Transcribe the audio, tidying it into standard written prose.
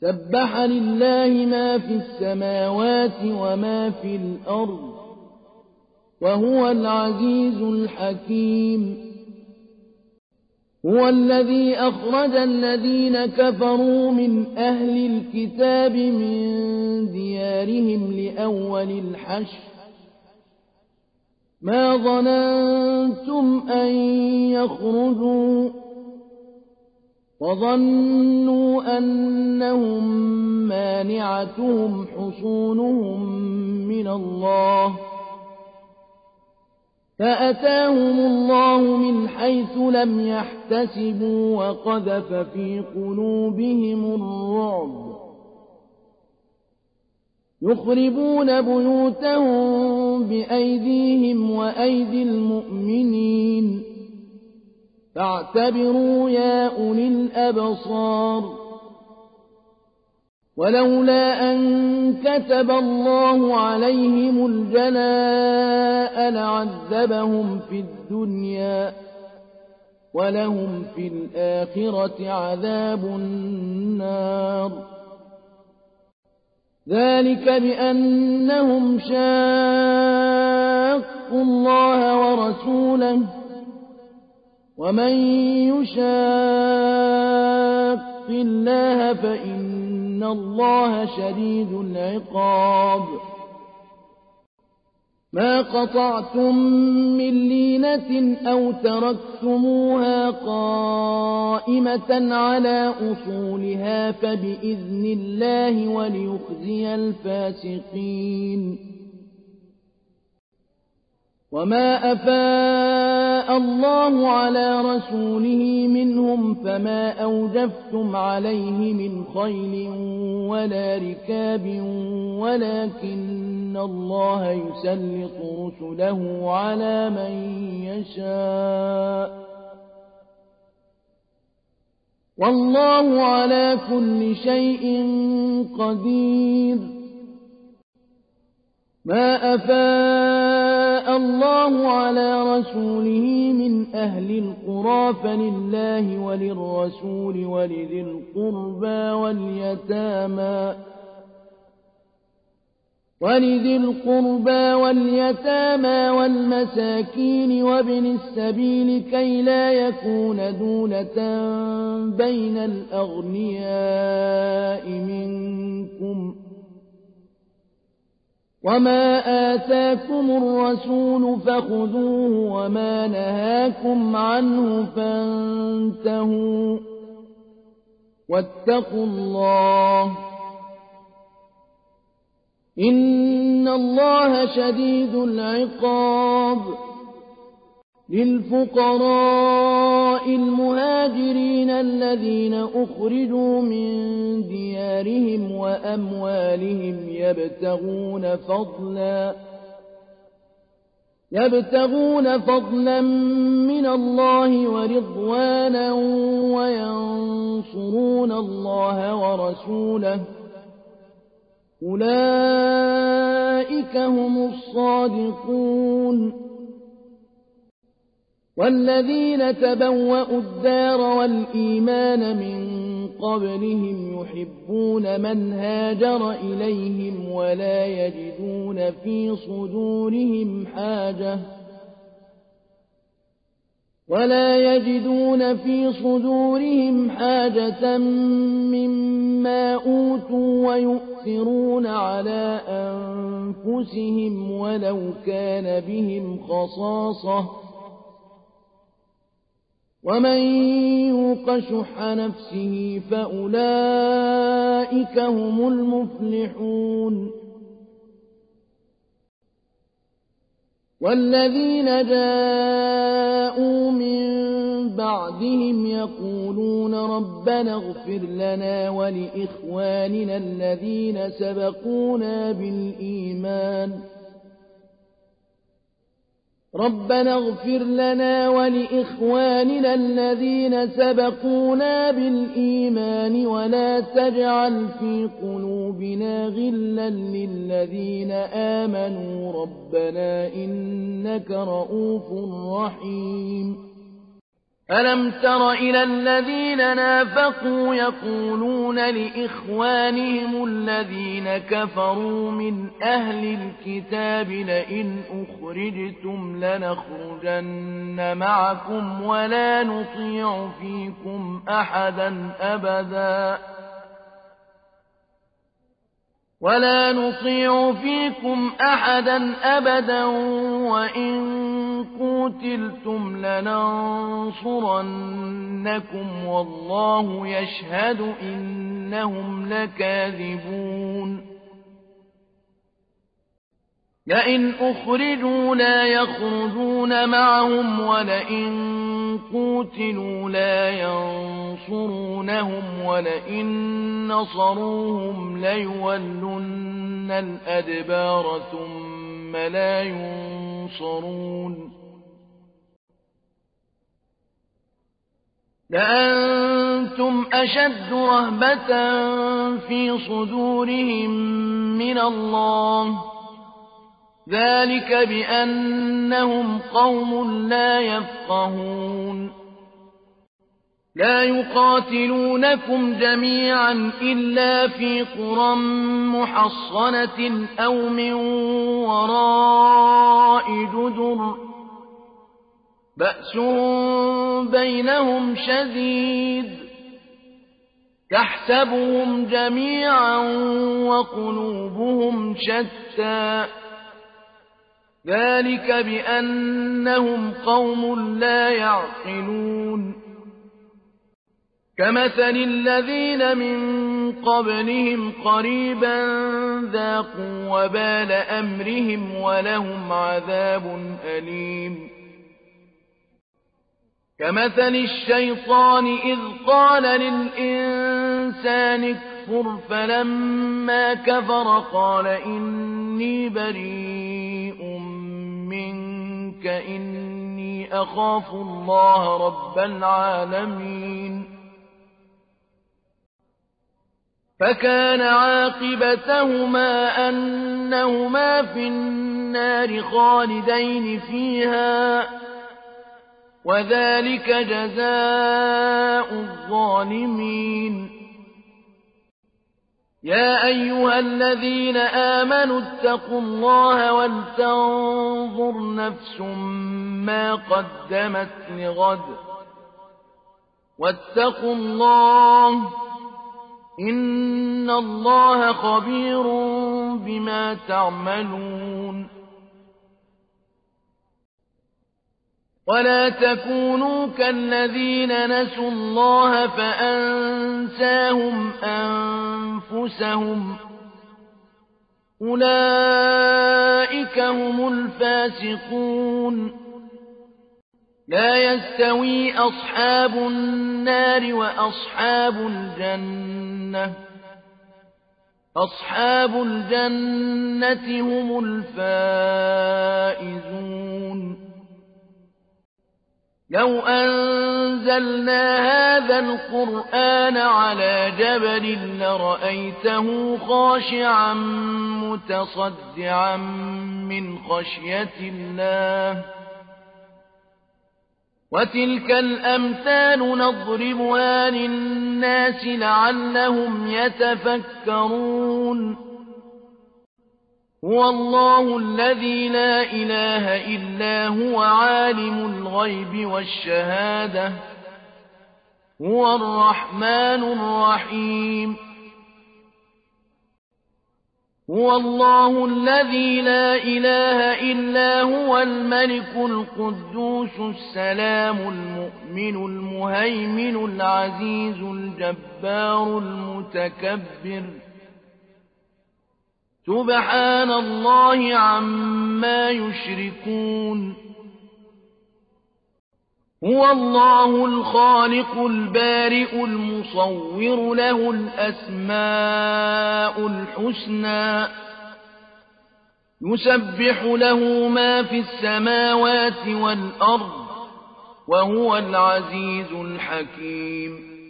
سبح لله ما في السماوات وما في الأرض وهو العزيز الحكيم. هو الذي أخرج الذين كفروا من أهل الكتاب من ديارهم لأول الحشر ما ظننتم أن يخرجوا وظنوا أنهم مانعتهم حصونهم من الله فأتاهم الله من حيث لم يحتسبوا وقذف في قلوبهم الرعب يخربون بيوتهم بأيديهم وأيدي المؤمنين فاعتبروا يا أولي الأبصار. ولولا أن كتب الله عليهم الجلاء لعذبهم في الدنيا ولهم في الآخرة عذاب النار. ذلك بأنهم شاقوا الله ورسوله ومن يشاق الله فإن الله شديد العقاب. ما قطعتم من لينة أو تركتموها قائمة على أصولها فبإذن الله وليخزي الفاسقين. وما أفاء الله على رسوله منهم فما أوجفتم عليه من خيل ولا ركاب ولكن الله يسلط رسله على من يشاء والله على كل شيء قدير. ما أفاء الله على رسوله من أهل القرى فلله وللرسول ولذي القربى واليتامى والمساكين وابن السبيل كي لا يكون دولة بين الأغنياء منكم. وما آتاكم الرسول فخذوه وما نهاكم عنه فانتهوا واتقوا الله إن الله شديد العقاب. للفقراء المهاجرين الذين أخرجوا من ديارهم وأموالهم يبتغون فضلا من الله ورضوانا وينصرون الله ورسوله أولئك هم الصادقون. والذين تبوأوا الدار والإيمان من قبلهم يحبون من هاجر إليهم ولا يجدون في صدورهم حاجة مما أوتوا ويؤثرون على أنفسهم ولو كان بهم خصاصة ومن يوق شح نفسه فأولئك هم المفلحون. والذين جاءوا من بعدهم يقولون ربنا اغفر لنا ولإخواننا الذين سبقونا بالإيمان ولا تجعل في قلوبنا غلا للذين آمنوا ربنا إنك رؤوف رحيم. ألم تر إلى الذين نافقوا يقولون لإخوانهم الذين كفروا من أهل الكتاب لئن أخرجتم لنخرجن معكم ولا نطيع فيكم أحدا أبدا وإن قوتلتم لننصرنكم والله يشهد إنهم لكاذبون لئن أخرجوا لا يخرجون معهم ولئن قوتلوا لا ينصرونهم ولئن نصروهم ليولن الأدبار ثم لا ينصرون لأنتم أشد رهبة في صدورهم من الله ذلك بأنهم قوم لا يفقهون لا يقاتلونكم جميعا إلا في قرى محصنة أو من وراء جدر بأسهم بينهم شديد تحسبهم جميعا وقلوبهم شتى ذلك بأنهم قوم لا يعقلون كمثل الذين من قبلهم قريبا ذاقوا وبال أمرهم ولهم عذاب أليم كمثل الشيطان إذ قال للإنسان اكفر فلما كفر قال إني بريء منك إني أخاف الله رب العالمين فكان عاقبتهما أنهما في النار خالدين فيها وذلك جزاء الظالمين يا أيها الذين آمنوا اتقوا الله ولتنظر نفس ما قدمت لغد واتقوا الله إن الله خبير بما تعملون ولا تكونوا كالذين نسوا الله فأنساهم أنفسهم أولئك هم الفاسقون لا يستوي أصحاب النار وأصحاب الجنة أصحاب الجنة هم الفائزون لو أنزلنا هذا القرآن على جبل لرأيته خاشعا متصدعا من خشية الله وتلك الأمثال نضربها للناس لعلهم يتفكرون هو الله الذي لا إله إلا هو عالم الغيب والشهادة هو الرحمن الرحيم هو الله الذي لا إله إلا هو الملك القدوس السلام المؤمن المهيمن العزيز الجبار المتكبر سبحان الله عما يشركون هو الله الخالق البارئ المصور له الأسماء الحسنى يسبح له ما في السماوات والأرض وهو العزيز الحكيم